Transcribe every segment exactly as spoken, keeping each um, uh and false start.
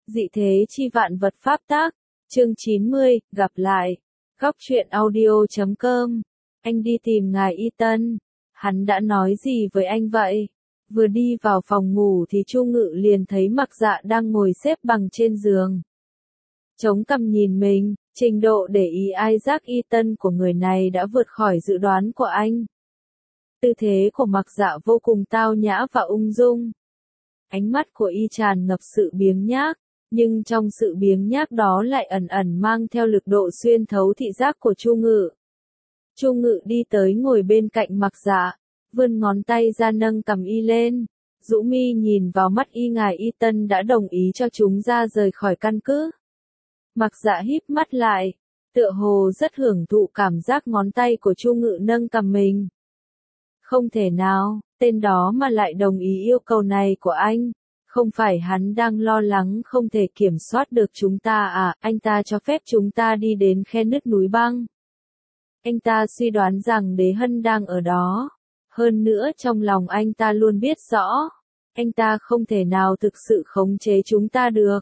Dị thế chi vạn vật pháp tác, chương chín mươi, gặp lại. Góc truyện audio chấm com. Anh đi tìm ngài Y Tân. Hắn đã nói gì với anh vậy? Vừa đi vào phòng ngủ thì Chu Ngự liền thấy Mặc Dạ đang ngồi xếp bằng trên giường. Chống cằm nhìn mình, trình độ để ý Isaac Y Tân của người này đã vượt khỏi dự đoán của anh. Tư thế của Mặc Dạ vô cùng tao nhã và ung dung. Ánh mắt của y tràn ngập sự biếng nhác, nhưng trong sự biếng nhác đó lại ẩn ẩn mang theo lực độ xuyên thấu thị giác của Chu Ngự. Chu Ngự đi tới ngồi bên cạnh Mặc Dạ, vươn ngón tay ra nâng cằm y lên, rũ mi nhìn vào mắt y. Ngài Y Tân đã đồng ý cho chúng ra rời khỏi căn cứ. Mặc Dạ híp mắt lại, tựa hồ rất hưởng thụ cảm giác ngón tay của Chu Ngự nâng cằm mình. Không thể nào, tên đó mà lại đồng ý yêu cầu này của anh. Không phải hắn đang lo lắng không thể kiểm soát được chúng ta à? Anh ta cho phép chúng ta đi đến khe nứt núi băng. Anh ta suy đoán rằng Đế Hân đang ở đó. Hơn nữa trong lòng anh ta luôn biết rõ, anh ta không thể nào thực sự khống chế chúng ta được.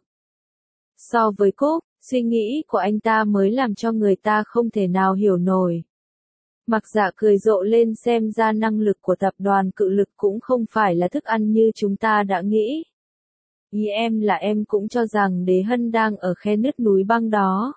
So với Cúc, suy nghĩ của anh ta mới làm cho người ta không thể nào hiểu nổi. Mặc Dạ cười rộ lên, xem ra năng lực của tập đoàn Cự Lực cũng không phải là thức ăn như chúng ta đã nghĩ. Ý em là em cũng cho rằng Đế Hân đang ở khe nứt núi băng đó.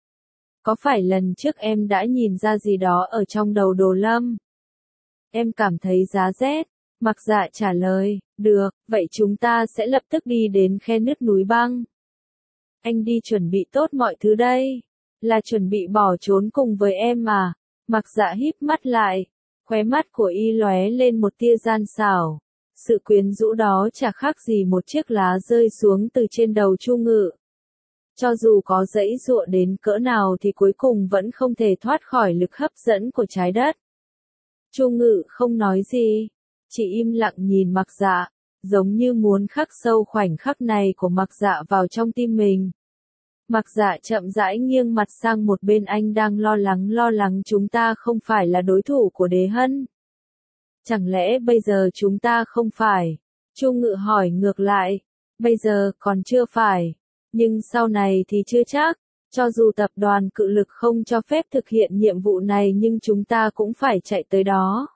Có phải lần trước em đã nhìn ra gì đó ở trong đầu Đồ Lâm? Em cảm thấy giá rét. Mặc Dạ trả lời, được, vậy chúng ta sẽ lập tức đi đến khe nứt núi băng. Anh đi chuẩn bị tốt mọi thứ đây. Là chuẩn bị bỏ trốn cùng với em mà. Mặc Dạ híp mắt lại, khóe mắt của y lóe lên một tia gian xảo. Sự quyến rũ đó chả khác gì một chiếc lá rơi xuống từ trên đầu Chu Ngự. Cho dù có giãy giụa đến cỡ nào thì cuối cùng vẫn không thể thoát khỏi lực hấp dẫn của trái đất. Chu Ngự không nói gì, chỉ im lặng nhìn Mặc Dạ, giống như muốn khắc sâu khoảnh khắc này của Mặc Dạ vào trong tim mình. Mặc Dạ chậm rãi nghiêng mặt sang một bên. Anh đang lo lắng lo lắng chúng ta không phải là đối thủ của Đế Hân. Chẳng lẽ bây giờ chúng ta không phải? Chu Ngự hỏi ngược lại. Bây giờ còn chưa phải, nhưng sau này thì chưa chắc. Cho dù tập đoàn Cự Lực không cho phép thực hiện nhiệm vụ này nhưng chúng ta cũng phải chạy tới đó.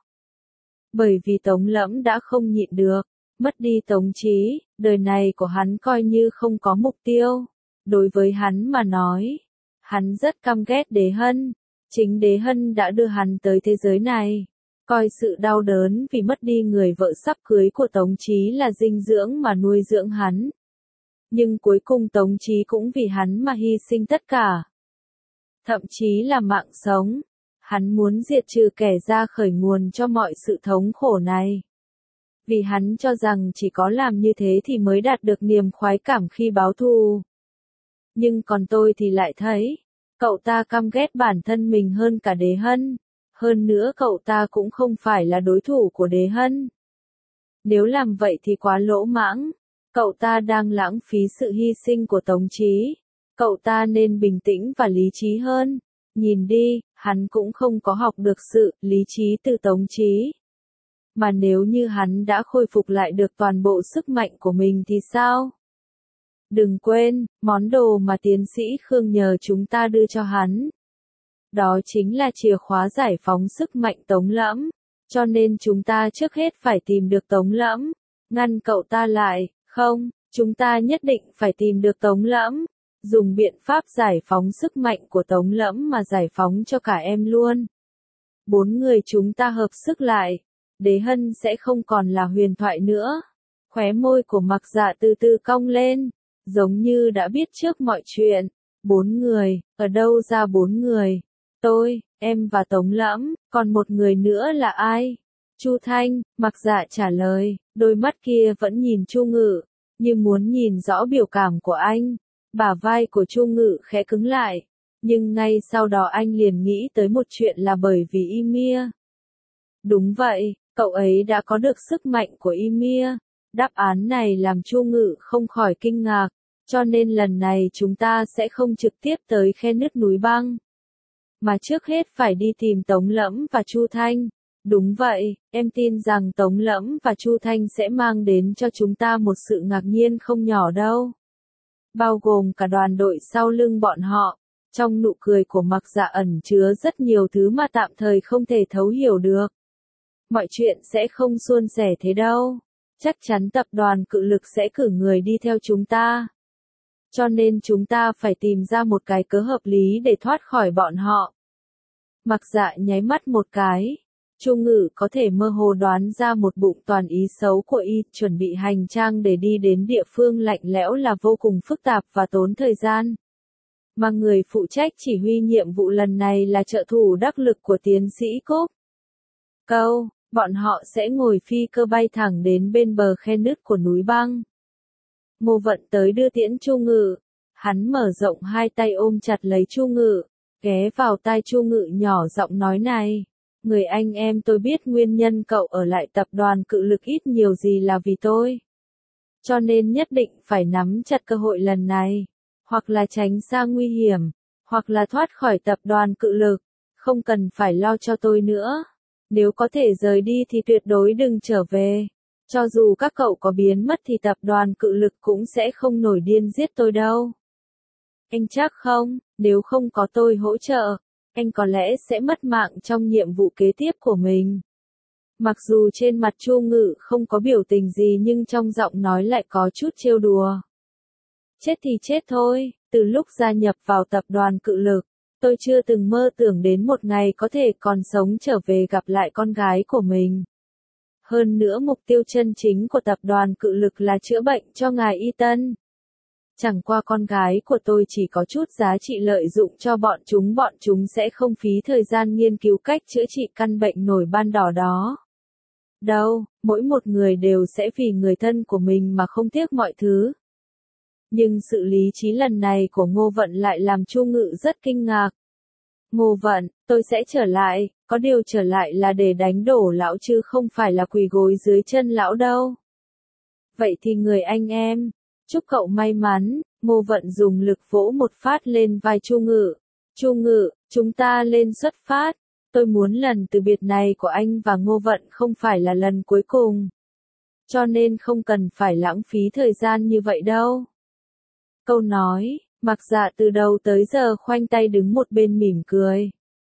Bởi vì Tống Lẫm đã không nhịn được, mất đi Tống Chí, đời này của hắn coi như không có mục tiêu. Đối với hắn mà nói, hắn rất căm ghét Đế Hân. Chính Đế Hân đã đưa hắn tới thế giới này. Coi sự đau đớn vì mất đi người vợ sắp cưới của Tống Chí là dinh dưỡng mà nuôi dưỡng hắn. Nhưng cuối cùng Tống Chí cũng vì hắn mà hy sinh tất cả. Thậm chí là mạng sống. Hắn muốn diệt trừ kẻ ra khởi nguồn cho mọi sự thống khổ này. Vì hắn cho rằng chỉ có làm như thế thì mới đạt được niềm khoái cảm khi báo thù. Nhưng còn tôi thì lại thấy, cậu ta căm ghét bản thân mình hơn cả Đế Hân. Hơn nữa cậu ta cũng không phải là đối thủ của Đế Hân. Nếu làm vậy thì quá lỗ mãng. Cậu ta đang lãng phí sự hy sinh của Tống Chí. Cậu ta nên bình tĩnh và lý trí hơn. Nhìn đi, hắn cũng không có học được sự lý trí từ Tống Chí. Mà nếu như hắn đã khôi phục lại được toàn bộ sức mạnh của mình thì sao? Đừng quên, món đồ mà tiến sĩ Khương nhờ chúng ta đưa cho hắn. Đó chính là chìa khóa giải phóng sức mạnh Tống Lẫm. Cho nên chúng ta trước hết phải tìm được Tống Lẫm. Ngăn cậu ta lại, không, chúng ta nhất định phải tìm được Tống Lẫm. Dùng biện pháp giải phóng sức mạnh của Tống Lẫm mà giải phóng cho cả em luôn. Bốn người chúng ta hợp sức lại. Đế Hân sẽ không còn là huyền thoại nữa. Khóe môi của Mặc Dạ từ từ cong lên. Giống như đã biết trước mọi chuyện. Bốn người, ở đâu ra bốn người? Tôi, em và Tống Lẫm, còn một người nữa là ai? Chu Thanh, Mặc Dạ trả lời, đôi mắt kia vẫn nhìn Chu Ngự, như muốn nhìn rõ biểu cảm của anh. Bả vai của Chu Ngự khẽ cứng lại, nhưng ngay sau đó anh liền nghĩ tới một chuyện là bởi vì Ymir. Đúng vậy, cậu ấy đã có được sức mạnh của Ymir. Đáp án này làm Chu Ngự không khỏi kinh ngạc, cho nên lần này chúng ta sẽ không trực tiếp tới khe nứt núi băng. Mà trước hết phải đi tìm Tống Lẫm và Chu Thanh. Đúng vậy, em tin rằng Tống Lẫm và Chu Thanh sẽ mang đến cho chúng ta một sự ngạc nhiên không nhỏ đâu. bao gồm cả đoàn đội sau lưng bọn họ. Trong nụ cười của Mạc Dạ ẩn chứa rất nhiều thứ mà tạm thời không thể thấu hiểu được. Mọi chuyện sẽ không suôn sẻ thế đâu. Chắc chắn tập đoàn cự lực sẽ cử người đi theo chúng ta. Cho nên chúng ta phải tìm ra một cái cớ hợp lý để thoát khỏi bọn họ. Mạc Dạ nháy mắt một cái. Chu Ngự có thể mơ hồ đoán ra một bụng toàn ý xấu của y, chuẩn bị hành trang để đi đến địa phương lạnh lẽo là vô cùng phức tạp và tốn thời gian. Mà người phụ trách chỉ huy nhiệm vụ lần này là trợ thủ đắc lực của tiến sĩ Cúc. Câu, bọn họ sẽ ngồi phi cơ bay thẳng đến bên bờ khe nứt của núi băng. Ngô Vận tới đưa tiễn Chu Ngự. Hắn mở rộng hai tay ôm chặt lấy Chu Ngự, ghé vào tai Chu Ngự nhỏ giọng nói này. Người anh em tôi biết nguyên nhân cậu ở lại tập đoàn cự lực ít nhiều gì là vì tôi. Cho nên nhất định phải nắm chặt cơ hội lần này. Hoặc là tránh xa nguy hiểm, hoặc là thoát khỏi tập đoàn cự lực. Không cần phải lo cho tôi nữa. Nếu có thể rời đi thì tuyệt đối đừng trở về. Cho dù các cậu có biến mất thì tập đoàn cự lực cũng sẽ không nổi điên giết tôi đâu. Anh chắc không, nếu không có tôi hỗ trợ, anh có lẽ sẽ mất mạng trong nhiệm vụ kế tiếp của mình. Mặc dù trên mặt Chu Ngự không có biểu tình gì nhưng trong giọng nói lại có chút trêu đùa. Chết thì chết thôi, từ lúc gia nhập vào tập đoàn cự lực, tôi chưa từng mơ tưởng đến một ngày có thể còn sống trở về gặp lại con gái của mình. Hơn nữa mục tiêu chân chính của tập đoàn cự lực là chữa bệnh cho ngài Y Tân. Chẳng qua con gái của tôi chỉ có chút giá trị lợi dụng cho bọn chúng, bọn chúng sẽ không phí thời gian nghiên cứu cách chữa trị căn bệnh nổi ban đỏ đó. Đâu, mỗi một người đều sẽ vì người thân của mình mà không tiếc mọi thứ. Nhưng sự lý trí lần này của Ngô Vận lại làm Chu Ngự rất kinh ngạc. Ngô Vận, tôi sẽ trở lại, có điều trở lại là để đánh đổ lão chứ không phải là quỳ gối dưới chân lão đâu. Vậy thì người anh em, chúc cậu may mắn. Ngô Vận dùng lực vỗ một phát lên vai Chu Ngự. Chu Ngự, chúng ta lên xuất phát. Tôi muốn lần từ biệt này của anh và Ngô Vận không phải là lần cuối cùng. Cho nên không cần phải lãng phí thời gian như vậy đâu. Câu nói, Mạc Dạ từ đầu tới giờ khoanh tay đứng một bên mỉm cười.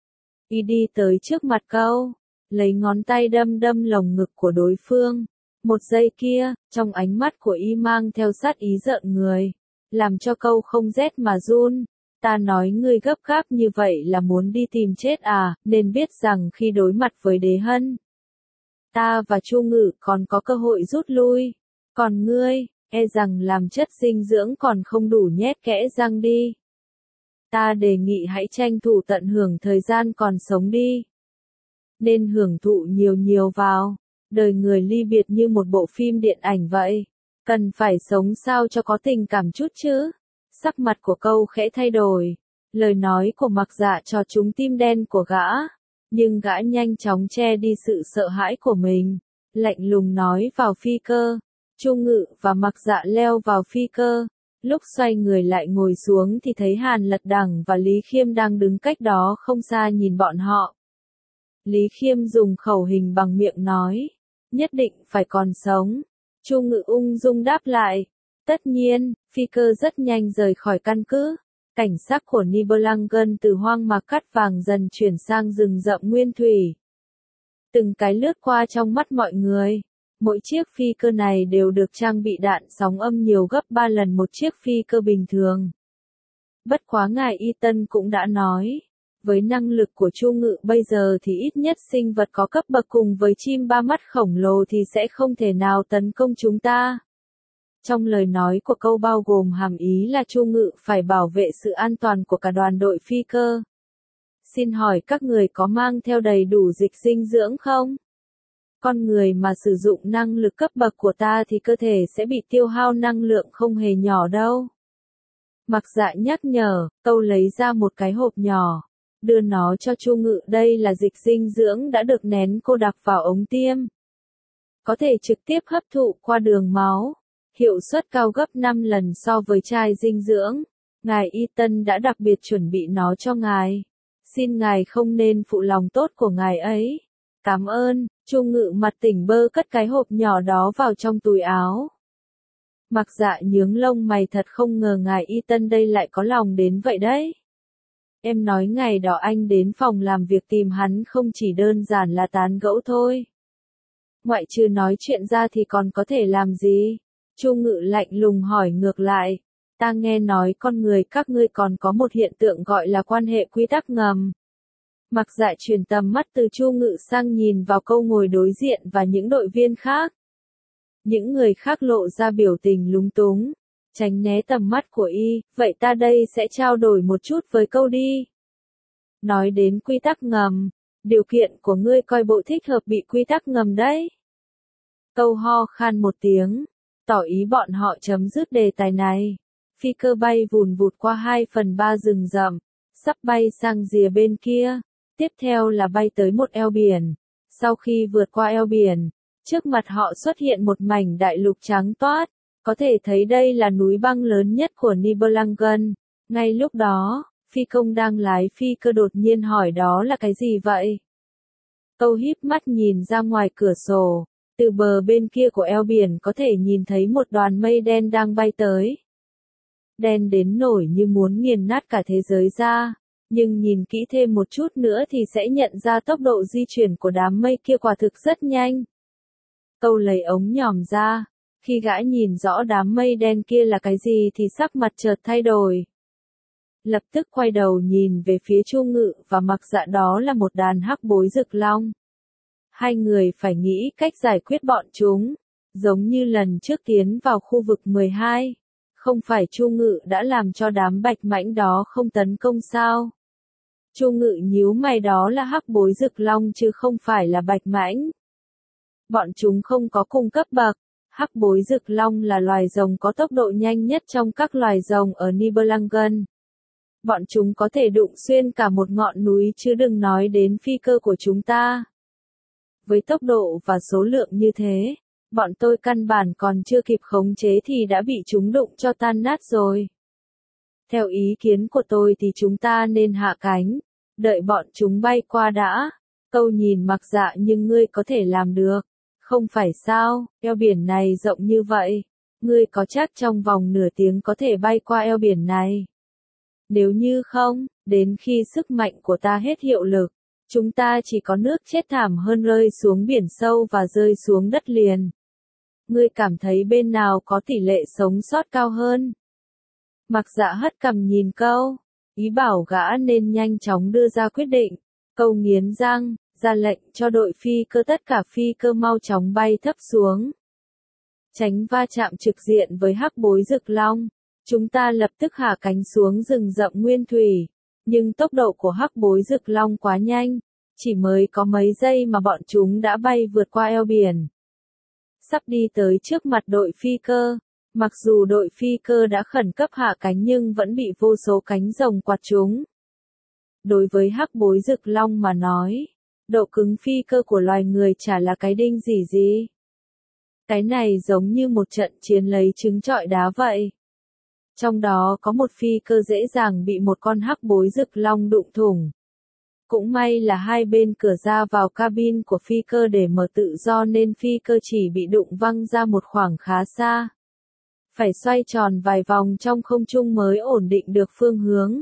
Y đi tới trước mặt câu, lấy ngón tay đâm đâm lồng ngực của đối phương. Một giây kia, trong ánh mắt của Y mang theo sát ý giận người, làm cho câu không rét mà run. Ta nói ngươi gấp gáp như vậy là muốn đi tìm chết à, nên biết rằng khi đối mặt với Đế Hân, ta và Chu Ngự còn có cơ hội rút lui. Còn ngươi, e rằng làm chất dinh dưỡng còn không đủ nhét kẽ răng đi. Ta đề nghị hãy tranh thủ tận hưởng thời gian còn sống đi. Nên hưởng thụ nhiều nhiều vào. Đời người ly biệt như một bộ phim điện ảnh vậy. Cần phải sống sao cho có tình cảm chút chứ. Sắc mặt của câu khẽ thay đổi. Lời nói của Mạc Dạ cho trúng tim đen của gã. Nhưng gã nhanh chóng che đi sự sợ hãi của mình. Lạnh lùng nói vào phi cơ. Chu Ngự và Mạc Dạ leo vào phi cơ. Lúc xoay người lại ngồi xuống thì thấy Hàn Lật Đằng và Lý Khiêm đang đứng cách đó không xa nhìn bọn họ. Lý Khiêm dùng khẩu hình bằng miệng nói. Nhất định phải còn sống. Chu Ngự ung dung đáp lại. Tất nhiên, phi cơ rất nhanh rời khỏi căn cứ. Cảnh sắc của Nibelungen từ hoang mạc cát vàng dần chuyển sang rừng rậm nguyên thủy. Từng cái lướt qua trong mắt mọi người. Mỗi chiếc phi cơ này đều được trang bị đạn sóng âm nhiều gấp ba lần một chiếc phi cơ bình thường. Bất quá ngài Y Tân cũng đã nói. Với năng lực của Chu Ngự bây giờ thì ít nhất sinh vật có cấp bậc cùng với chim ba mắt khổng lồ thì sẽ không thể nào tấn công chúng ta. Trong lời nói của câu bao gồm hàm ý là Chu Ngự phải bảo vệ sự an toàn của cả đoàn đội phi cơ. Xin hỏi các người có mang theo đầy đủ dịch dinh dưỡng không? Con người mà sử dụng năng lực cấp bậc của ta thì cơ thể sẽ bị tiêu hao năng lượng không hề nhỏ đâu. Mạc Dạ nhắc nhở, câu lấy ra một cái hộp nhỏ. Đưa nó cho Chu Ngự, đây là dịch dinh dưỡng đã được nén cô đặc vào ống tiêm. Có thể trực tiếp hấp thụ qua đường máu. Hiệu suất cao gấp năm lần so với chai dinh dưỡng. Ngài Y Tân đã đặc biệt chuẩn bị nó cho ngài. Xin ngài không nên phụ lòng tốt của ngài ấy. Cảm ơn. Chu Ngự mặt tỉnh bơ cất cái hộp nhỏ đó vào trong túi áo. Mặc Dạ nhướng lông mày, thật không ngờ ngài Y Tân đây lại có lòng đến vậy đấy. Em nói ngày đó anh đến phòng làm việc tìm hắn không chỉ đơn giản là tán gẫu thôi. Ngoại trừ nói chuyện ra thì còn có thể làm gì? Chu Ngự lạnh lùng hỏi ngược lại. Ta nghe nói con người các ngươi còn có một hiện tượng gọi là quan hệ quy tắc ngầm. Mặc Dạ chuyển tầm mắt từ Chu Ngự sang nhìn vào câu ngồi đối diện và những đội viên khác. Những người khác lộ ra biểu tình lúng túng, tránh né tầm mắt của y, vậy ta đây sẽ trao đổi một chút với câu đi. Nói đến quy tắc ngầm, điều kiện của ngươi coi bộ thích hợp bị quy tắc ngầm đấy. Câu ho khan một tiếng, tỏ ý bọn họ chấm dứt đề tài này. Phi cơ bay vùn vụt qua hai phần ba rừng rậm, sắp bay sang rìa bên kia, tiếp theo là bay tới một eo biển. Sau khi vượt qua eo biển, trước mặt họ xuất hiện một mảnh đại lục trắng toát, có thể thấy đây là núi băng lớn nhất của Nibelungen. Ngay lúc đó, phi công đang lái phi cơ đột nhiên hỏi đó là cái gì vậy? Câu híp mắt nhìn ra ngoài cửa sổ, từ bờ bên kia của eo biển có thể nhìn thấy một đoàn mây đen đang bay tới. Đen đến nổi như muốn nghiền nát cả thế giới ra, nhưng nhìn kỹ thêm một chút nữa thì sẽ nhận ra tốc độ di chuyển của đám mây kia quả thực rất nhanh. Câu lấy ống nhòm ra, khi gã nhìn rõ đám mây đen kia là cái gì thì sắc mặt chợt thay đổi. Lập tức quay đầu nhìn về phía Chu Ngự và Mặc Dạ, đó là một đàn hắc bối rực long. Hai người phải nghĩ cách giải quyết bọn chúng, giống như lần trước tiến vào khu vực mười hai. Không phải Chu Ngự đã làm cho đám bạch mãnh đó không tấn công sao? Chu Ngự nhíu mày, đó là hắc bối rực long chứ không phải là bạch mãnh. Bọn chúng không có cùng cấp bậc. Hắc bối rực long là loài rồng có tốc độ nhanh nhất trong các loài rồng ở Nibelungen. Bọn chúng có thể đụng xuyên cả một ngọn núi chứ đừng nói đến phi cơ của chúng ta. Với tốc độ và số lượng như thế, bọn tôi căn bản còn chưa kịp khống chế thì đã bị chúng đụng cho tan nát rồi. Theo ý kiến của tôi thì chúng ta nên hạ cánh, đợi bọn chúng bay qua đã. Câu nhìn Mặc Dạ, nhưng ngươi có thể làm được, không phải sao? Eo biển này rộng như vậy, ngươi có chắc trong vòng nửa tiếng có thể bay qua eo biển này? Nếu như không, đến khi sức mạnh của ta hết hiệu lực, chúng ta chỉ có nước chết thảm hơn rơi xuống biển sâu và rơi xuống đất liền. Ngươi cảm thấy bên nào có tỷ lệ sống sót cao hơn? Mặc Dạ hất cằm nhìn câu, ý bảo gã nên nhanh chóng đưa ra quyết định. Câu nghiến răng, ra lệnh cho đội phi cơ tất cả phi cơ mau chóng bay thấp xuống. Tránh va chạm trực diện với hắc bối rực long. Chúng ta lập tức hạ cánh xuống rừng rậm nguyên thủy, nhưng tốc độ của hắc bối rực long quá nhanh, chỉ mới có mấy giây mà bọn chúng đã bay vượt qua eo biển. Sắp đi tới trước mặt đội phi cơ, mặc dù đội phi cơ đã khẩn cấp hạ cánh nhưng vẫn bị vô số cánh rồng quạt chúng. Đối với hắc bối rực long mà nói, độ cứng phi cơ của loài người chả là cái đinh gì gì. Cái này giống như một trận chiến lấy trứng trọi đá vậy. Trong đó có một phi cơ dễ dàng bị một con hắc bối rực long đụng thủng. Cũng may là hai bên cửa ra vào cabin của phi cơ để mở tự do nên phi cơ chỉ bị đụng văng ra một khoảng khá xa. Phải xoay tròn vài vòng trong không trung mới ổn định được phương hướng.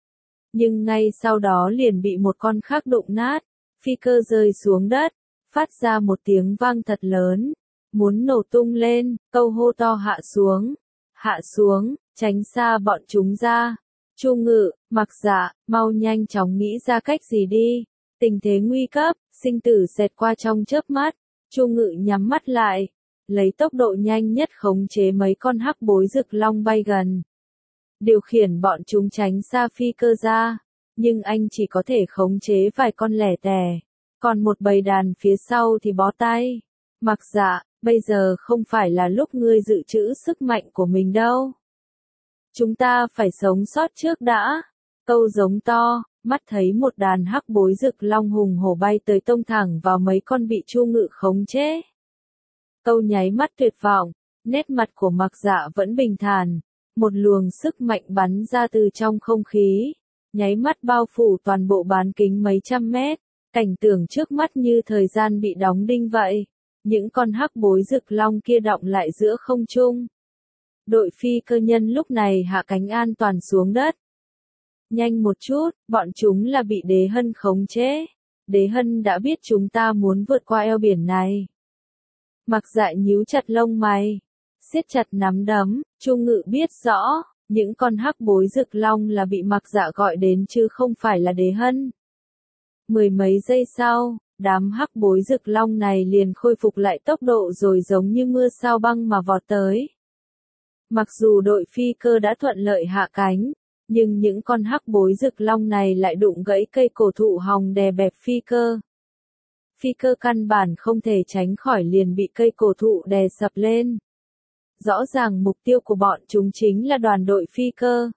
Nhưng ngay sau đó liền bị một con khác đụng nát, phi cơ rơi xuống đất, phát ra một tiếng vang thật lớn, muốn nổ tung lên, câu hô to hạ xuống, hạ xuống, tránh xa bọn chúng ra. Chu Ngự, Mặc Dạ, mau nhanh chóng nghĩ ra cách gì đi, tình thế nguy cấp, sinh tử xẹt qua trong chớp mắt. Chu Ngự nhắm mắt lại, lấy tốc độ nhanh nhất khống chế mấy con hắc bối rực long bay gần. Điều khiển bọn chúng tránh xa phi cơ ra, nhưng anh chỉ có thể khống chế vài con lẻ tẻ, còn một bầy đàn phía sau thì bó tay. Mặc Dạ, bây giờ không phải là lúc ngươi dự trữ sức mạnh của mình đâu. Chúng ta phải sống sót trước đã. Câu giống to, mắt thấy một đàn hắc bối rực long hùng hổ bay tới tông thẳng vào mấy con bị Chu Ngự khống chế. Câu nháy mắt tuyệt vọng, nét mặt của Mặc Dạ vẫn bình thản. Một luồng sức mạnh bắn ra từ trong không khí, nháy mắt bao phủ toàn bộ bán kính mấy trăm mét. Cảnh tượng trước mắt như thời gian bị đóng đinh vậy. Những con hắc bối rực long kia đọng lại giữa không trung. Đội phi cơ nhân lúc này hạ cánh an toàn xuống đất. Nhanh một chút, bọn chúng là bị Đế Hân khống chế. Đế Hân đã biết chúng ta muốn vượt qua eo biển này. Mặc Dạ nhíu chặt lông mày, siết chặt nắm đấm. Chu Ngự biết rõ, những con hắc bối rực long là bị Mặc Dạ gọi đến chứ không phải là Đế Hân. Mười mấy giây sau, đám hắc bối rực long này liền khôi phục lại tốc độ rồi giống như mưa sao băng mà vọt tới. Mặc dù đội phi cơ đã thuận lợi hạ cánh, nhưng những con hắc bối rực long này lại đụng gãy cây cổ thụ hòng đè bẹp phi cơ. Phi cơ căn bản không thể tránh khỏi liền bị cây cổ thụ đè sập lên. Rõ ràng mục tiêu của bọn chúng chính là đoàn đội phi cơ.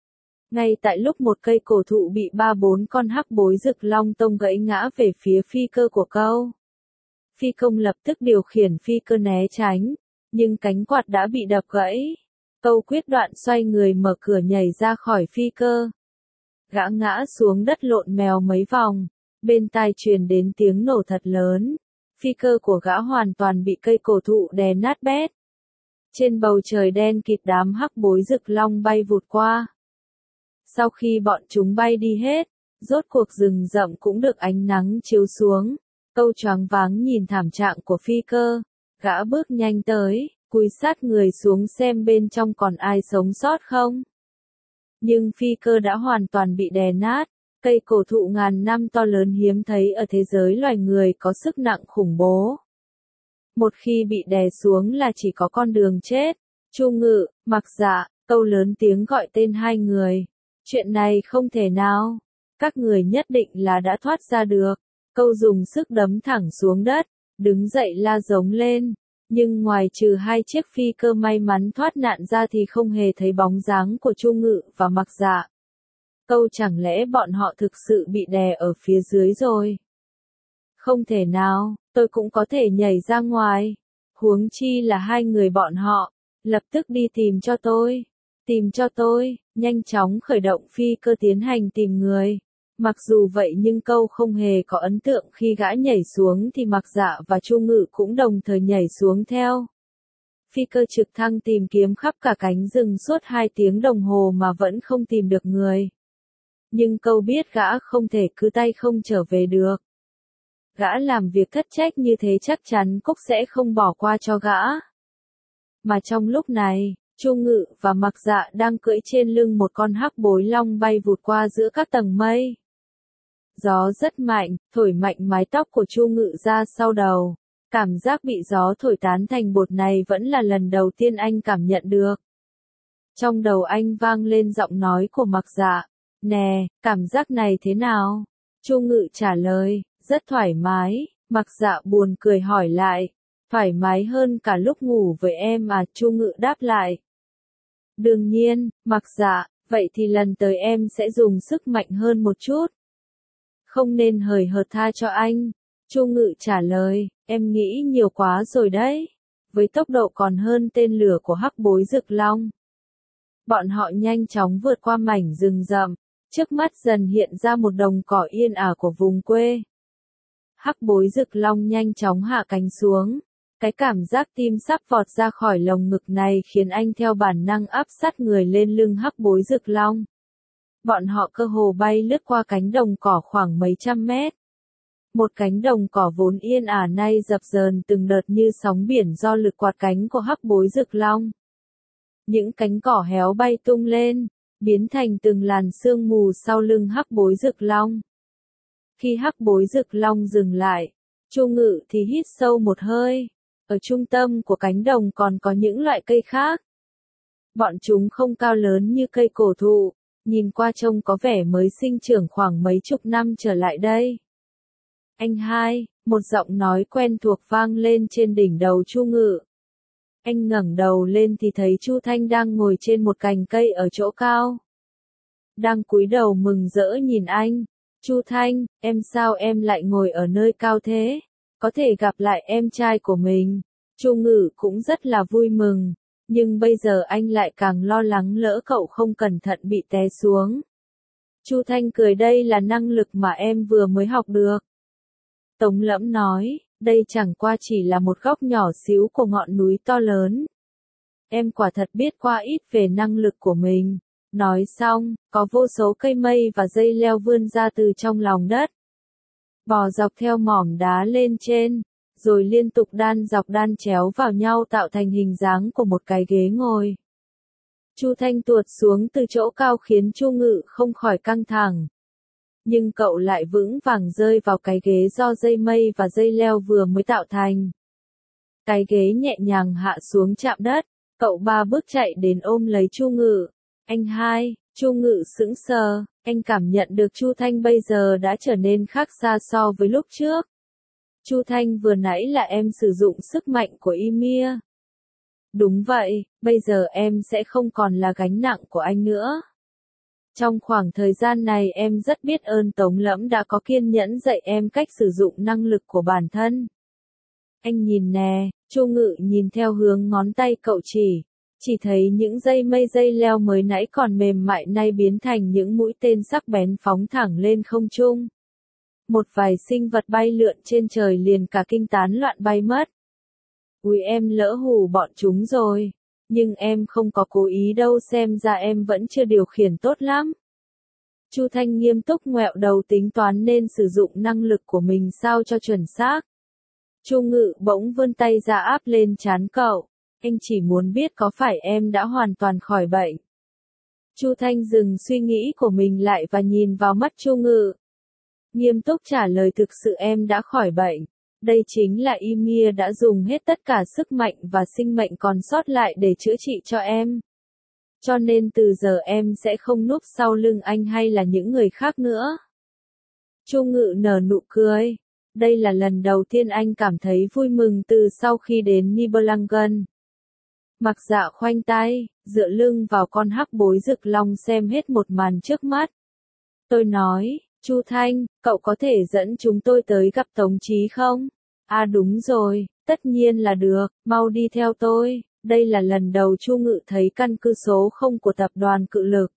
Ngay tại lúc một cây cổ thụ bị ba bốn con hắc bối rực long tông gãy ngã về phía phi cơ của câu. Phi công lập tức điều khiển phi cơ né tránh, nhưng cánh quạt đã bị đập gãy. Câu quyết đoạn xoay người mở cửa nhảy ra khỏi phi cơ. Gã ngã xuống đất lộn mèo mấy vòng, bên tai truyền đến tiếng nổ thật lớn. Phi cơ của gã hoàn toàn bị cây cổ thụ đè nát bét. Trên bầu trời đen kịt đám hắc bối rực long bay vụt qua. Sau khi bọn chúng bay đi hết, rốt cuộc rừng rậm cũng được ánh nắng chiếu xuống. Câu choáng váng nhìn thảm trạng của phi cơ. Gã bước nhanh tới, cúi sát người xuống xem bên trong còn ai sống sót không. Nhưng phi cơ đã hoàn toàn bị đè nát. Cây cổ thụ ngàn năm to lớn hiếm thấy ở thế giới loài người có sức nặng khủng bố. Một khi bị đè xuống là chỉ có con đường chết. Chu Ngự, Mặc Dạ, Câu lớn tiếng gọi tên hai người. Chuyện này không thể nào. Các người nhất định là đã thoát ra được. Câu dùng sức đấm thẳng xuống đất, đứng dậy la giống lên. Nhưng ngoài trừ hai chiếc phi cơ may mắn thoát nạn ra thì không hề thấy bóng dáng của Chu Ngự và Mặc Dạ. Câu chẳng lẽ bọn họ thực sự bị đè ở phía dưới rồi? Không thể nào, tôi cũng có thể nhảy ra ngoài. Huống chi là hai người bọn họ. Lập tức đi tìm cho tôi. Tìm cho tôi, nhanh chóng khởi động phi cơ tiến hành tìm người. Mặc dù vậy nhưng Câu không hề có ấn tượng khi gã nhảy xuống thì Mặc Dạ và Chu Ngự cũng đồng thời nhảy xuống theo. Phi cơ trực thăng tìm kiếm khắp cả cánh rừng suốt hai tiếng đồng hồ mà vẫn không tìm được người. Nhưng Câu biết gã không thể cứ tay không trở về được. Gã làm việc thất trách như thế chắc chắn Cúc sẽ không bỏ qua cho gã. Mà trong lúc này, Chu Ngự và Mặc Dạ đang cưỡi trên lưng một con hắc bối long bay vụt qua giữa các tầng mây. Gió rất mạnh, thổi mạnh mái tóc của Chu Ngự ra sau đầu. Cảm giác bị gió thổi tán thành bột này vẫn là lần đầu tiên anh cảm nhận được. Trong đầu anh vang lên giọng nói của Mặc Dạ. Nè, cảm giác này thế nào? Chu Ngự trả lời, rất thoải mái. Mặc Dạ buồn cười hỏi lại. Thoải mái hơn cả lúc ngủ với em à? Chu Ngự đáp lại. Đương nhiên, Mặc Dạ, vậy thì lần tới em sẽ dùng sức mạnh hơn một chút. Không nên hời hợt tha cho anh. Chu Ngự trả lời, em nghĩ nhiều quá rồi đấy. Với tốc độ còn hơn tên lửa của hắc bối rực long. Bọn họ nhanh chóng vượt qua mảnh rừng rậm. Trước mắt dần hiện ra một đồng cỏ yên ả của vùng quê. Hắc bối rực long nhanh chóng hạ cánh xuống. Cái cảm giác tim sắp vọt ra khỏi lồng ngực này khiến anh theo bản năng áp sát người lên lưng hắc bối rực long. Bọn họ cơ hồ bay lướt qua cánh đồng cỏ khoảng mấy trăm mét. Một cánh đồng cỏ vốn yên ả nay dập dờn từng đợt như sóng biển do lực quạt cánh của hắc bối rực long. Những cánh cỏ héo bay tung lên, biến thành từng làn sương mù sau lưng hắc bối rực long. Khi hắc bối rực long dừng lại, Chu Ngự thì hít sâu một hơi. Ở trung tâm của cánh đồng còn có những loại cây khác. Bọn chúng không cao lớn như cây cổ thụ, nhìn qua trông có vẻ mới sinh trưởng khoảng mấy chục năm trở lại đây. Anh hai, một giọng nói quen thuộc vang lên trên đỉnh đầu Chu Ngự. Anh ngẩng đầu lên thì thấy Chu Thanh đang ngồi trên một cành cây ở chỗ cao. Đang cúi đầu mừng rỡ nhìn anh. Chu Thanh, em sao em lại ngồi ở nơi cao thế? Có thể gặp lại em trai của mình. Chu Ngự cũng rất là vui mừng. Nhưng bây giờ anh lại càng lo lắng lỡ cậu không cẩn thận bị té xuống. Chu Thanh cười, đây là năng lực mà em vừa mới học được. Tống Lẫm nói, đây chẳng qua chỉ là một góc nhỏ xíu của ngọn núi to lớn. em quả thật biết qua ít về năng lực của mình. Nói xong, có vô số cây mây và dây leo vươn ra từ trong lòng đất. Bò dọc theo mỏm đá lên trên, rồi liên tục đan dọc đan chéo vào nhau tạo thành hình dáng của một cái ghế ngồi. Chu Thanh tuột xuống từ chỗ cao khiến Chu Ngự không khỏi căng thẳng. Nhưng cậu lại vững vàng rơi vào cái ghế do dây mây và dây leo vừa mới tạo thành. Cái ghế nhẹ nhàng hạ xuống chạm đất, cậu ba bước chạy đến ôm lấy Chu Ngự. Anh hai, Chu Ngự sững sờ, anh cảm nhận được Chu Thanh bây giờ đã trở nên khác xa so với lúc trước. Chu Thanh vừa nãy là em sử dụng sức mạnh của Ymir. Đúng vậy, bây giờ em sẽ không còn là gánh nặng của anh nữa. Trong khoảng thời gian này em rất biết ơn Tống Lẫm đã có kiên nhẫn dạy em cách sử dụng năng lực của bản thân. Anh nhìn nè, Chu Ngự nhìn theo hướng ngón tay cậu chỉ, chỉ thấy những dây mây dây leo mới nãy còn mềm mại nay biến thành những mũi tên sắc bén phóng thẳng lên không trung. Một vài sinh vật bay lượn trên trời liền cả kinh tán loạn bay mất. Ui em lỡ hù bọn chúng rồi, nhưng em không có cố ý đâu, xem ra em vẫn chưa điều khiển tốt lắm. Chu Thanh nghiêm túc ngoẹo đầu tính toán nên sử dụng năng lực của mình sao cho chuẩn xác. Chu Ngự bỗng vươn tay ra áp lên trán cậu, anh chỉ muốn biết có phải em đã hoàn toàn khỏi bệnh. Chu Thanh dừng suy nghĩ của mình lại và nhìn vào mắt Chu Ngự. Nghiêm túc trả lời, thực sự em đã khỏi bệnh. Đây chính là Ymir đã dùng hết tất cả sức mạnh và sinh mệnh còn sót lại để chữa trị cho em. Cho nên từ giờ em sẽ không núp sau lưng anh hay là những người khác nữa. Chu Ngự nở nụ cười. Đây là lần đầu tiên anh cảm thấy vui mừng từ sau khi đến Nibelungen. Mặc Dạ khoanh tay, dựa lưng vào con hắc bối rực long xem hết một màn trước mắt. Tôi nói, Chu Thanh, cậu có thể dẫn chúng tôi tới gặp Tống Chí không? À đúng rồi, tất nhiên là được, mau đi theo tôi. Đây là lần đầu Chu Ngự thấy căn cứ số không của tập đoàn Cự Lực.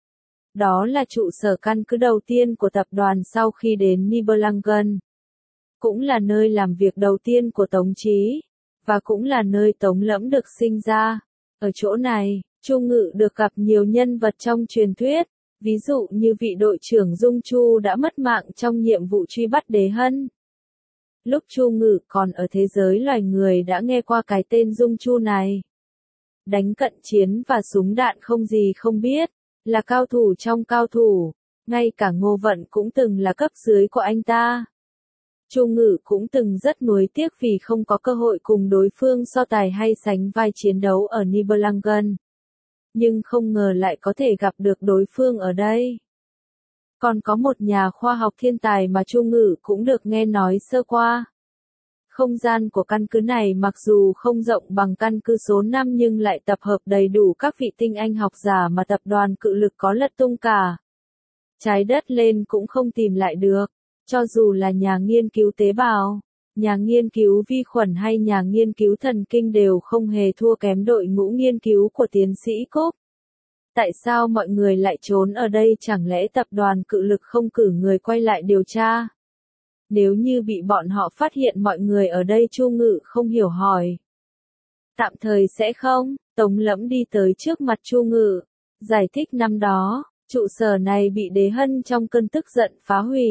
Đó là trụ sở căn cứ đầu tiên của tập đoàn sau khi đến Nibelungen. Cũng là nơi làm việc đầu tiên của Tống Chí, và cũng là nơi Tống Lẫm được sinh ra. Ở chỗ này, Chu Ngự được gặp nhiều nhân vật trong truyền thuyết, ví dụ như vị đội trưởng Dung Chu đã mất mạng trong nhiệm vụ truy bắt Đế Hân. Lúc Chu Ngự còn ở thế giới loài người đã nghe qua cái tên Dung Chu này. Đánh cận chiến và súng đạn không gì không biết, là cao thủ trong cao thủ, ngay cả Ngô Vận cũng từng là cấp dưới của anh ta. Chu Ngự cũng từng rất nuối tiếc vì không có cơ hội cùng đối phương so tài hay sánh vai chiến đấu ở Nibelungen. Nhưng không ngờ lại có thể gặp được đối phương ở đây. Còn có một nhà khoa học thiên tài mà Chu Ngự cũng được nghe nói sơ qua. Không gian của căn cứ này mặc dù không rộng bằng căn cứ số năm nhưng lại tập hợp đầy đủ các vị tinh anh học giả mà tập đoàn Cự Lực có lật tung cả trái đất lên cũng không tìm lại được. Cho dù là nhà nghiên cứu tế bào, nhà nghiên cứu vi khuẩn hay nhà nghiên cứu thần kinh đều không hề thua kém đội ngũ nghiên cứu của tiến sĩ Cúp. Tại sao mọi người lại trốn ở đây, chẳng lẽ tập đoàn Cự Lực không cử người quay lại điều tra? Nếu như bị bọn họ phát hiện mọi người ở đây, Chu Ngự không hiểu hỏi. Tạm thời sẽ không, Tống Lẫm đi tới trước mặt Chu Ngự, giải thích năm đó, trụ sở này bị Đế Hân trong cơn tức giận phá hủy.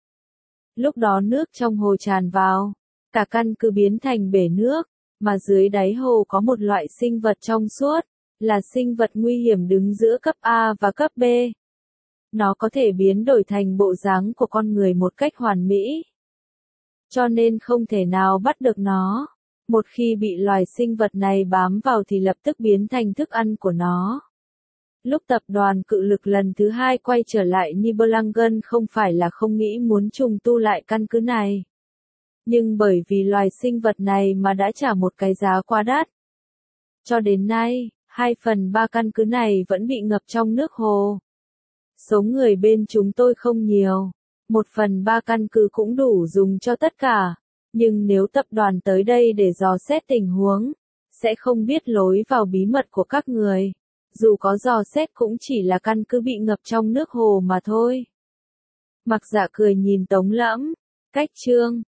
Lúc đó nước trong hồ tràn vào, cả căn cứ biến thành bể nước, mà dưới đáy hồ có một loại sinh vật trong suốt, là sinh vật nguy hiểm đứng giữa cấp A và cấp B. Nó có thể biến đổi thành bộ dáng của con người một cách hoàn mỹ. Cho nên không thể nào bắt được nó. Một khi bị loài sinh vật này bám vào thì lập tức biến thành thức ăn của nó. Lúc tập đoàn Cự Lực lần thứ hai quay trở lại Nibelungen không phải là không nghĩ muốn trùng tu lại căn cứ này. Nhưng bởi vì loài sinh vật này mà đã trả một cái giá quá đắt. Cho đến nay, hai phần ba căn cứ này vẫn bị ngập trong nước hồ. Số người bên chúng tôi không nhiều. Một phần ba căn cứ cũng đủ dùng cho tất cả. Nhưng nếu tập đoàn tới đây để dò xét tình huống, sẽ không biết lối vào bí mật của các người. Dù có dò xét cũng chỉ là căn cứ bị ngập trong nước hồ mà thôi. Mặc Dạ cười nhìn Tống Lẫm. Cách chương